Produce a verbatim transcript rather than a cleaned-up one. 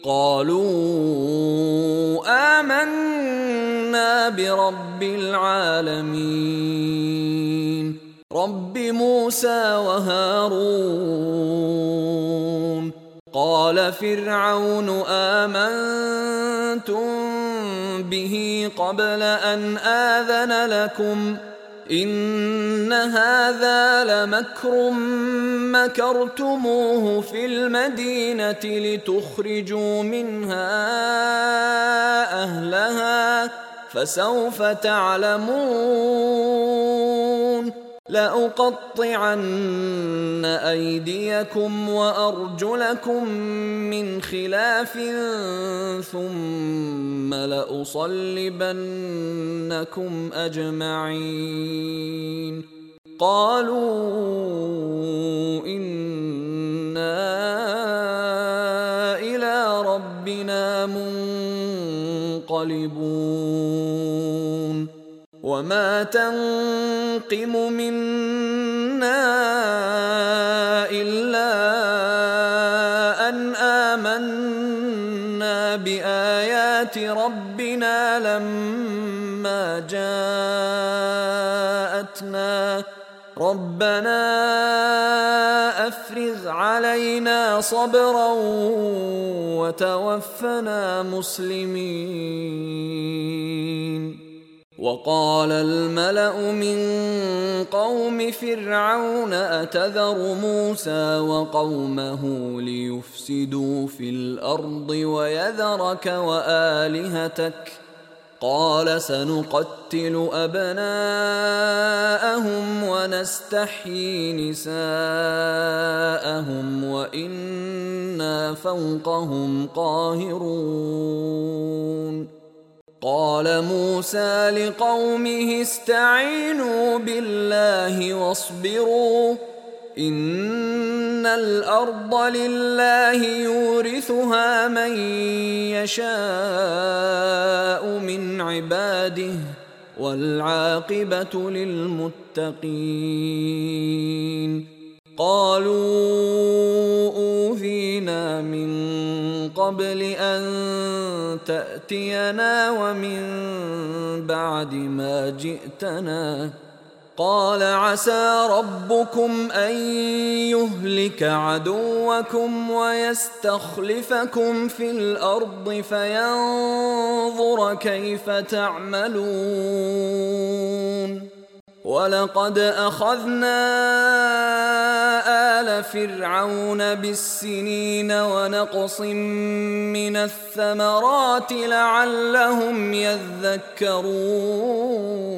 قالوا آمنا برب العالمين رب موسى وهارون. قال فرعون آمنتم به قبل أن آذن لكم إن هذا لمكر مكرتموه في المدينة لتخرجوا منها أهلها فسوف تعلمون. لأقطعن أيديكم وأرجلكم من خلاف ثم لأصلبنكم أجمعين. قالوا إنا إلى ربنا منقلبون. وما تنقم منا إلا أن آمنا بآيات ربنا لما جاءتنا ربنا أفرغ علينا صبرا وتوفنا مسلمين. وقال الملأ من قوم فرعون أتذر موسى وقومه ليفسدوا في الأرض ويذرك وآلهتك قال سنقتل أبناءهم ونستحيي نساءهم وإنا فوقهم قاهرون. قال موسى لقومه استعينوا بالله واصبروا إن الأرض لله يورثها من يشاء من عباده والعاقبة للمتقين. قالوا أوذينا من قبل أن تأتينا ومن بعد ما جئتنا قال عسى ربكم أن يهلك عدوكم ويستخلفكم في الأرض فينظر كيف تعملون. ولقد أخذنا آل فرعون بالسنين ونقص من الثمرات لعلهم يذكرون.